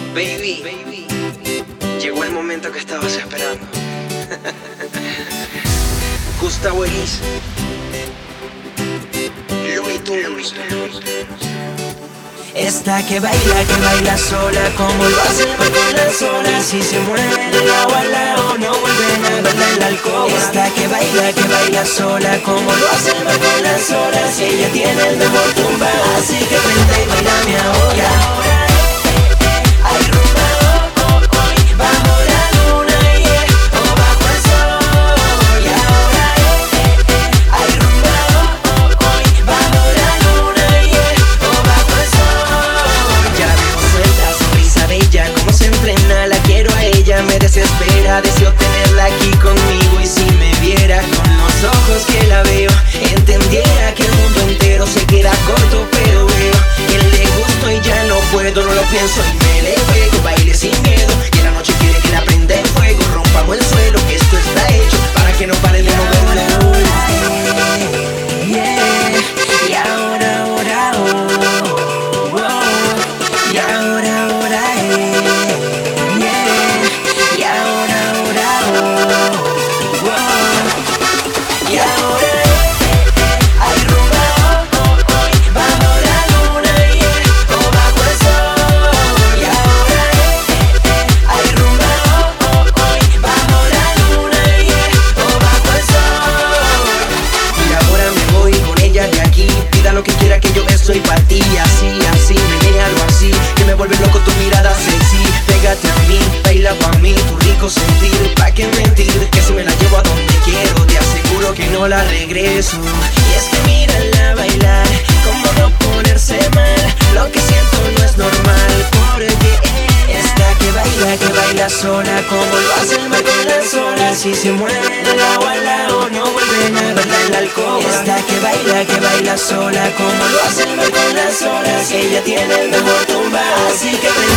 Baby, llegó el momento que estabas esperando. Gustavo Elis, Looney Tunes. Esta que baila sola, como lo hace el mar con las olas. Si se mueve de lado a lado, no vuelven a verla en la alcoba. Esta que baila sola, como lo hace el mar con las olas. Ella tiene el mejor tumba, así que vente y bailame ahora. Hay rumba, hoy, bajo la luna, o bajo el sol. Y ahora, hay rumba, hoy, bajo la luna, o bajo el sol. Ya la veo suelta, sonrisa bella, como se entrena, la quiero a ella, me desespera, deseo tenerla aquí conmigo. Y si me viera con los ojos que la veo, entendiera que el mundo entero se queda corto, pero veo que le gusto y ya no puedo, no lo pienso y me le juego, baile sin miedo, y en la noche quiere que la prenda en fuego, rompamos el suelo, que esto está hecho, para que no pare de moverlo. Y ahora, y ahora, y ahora, y ahora. Hay rumba, hoy, bajo la luna, o bajo el sol. Y ahora, hay rumba, hoy, bajo la luna, o bajo el sol. Y ahora me voy con ella de aquí, pida lo que quiera que yo estoy para ti. Así, menéalo así, que me vuelve loco tu mirada sexy. Pégate a mí, baila pa' mí, tu rico sentir, pa' qué mentir, que si me la llevo a donde quiero, te aseguro que no la regreso. Y es que mírala bailar, cómo no ponerse mal, lo que siento no es normal, porque esta que baila sola, como lo hace el mar con las olas. Si se mueve de lado a lado, no vuelven a verla en la alcoba. Esta que baila sola, como lo hace el mar con las olas. Ella tiene el mejor tumba, así que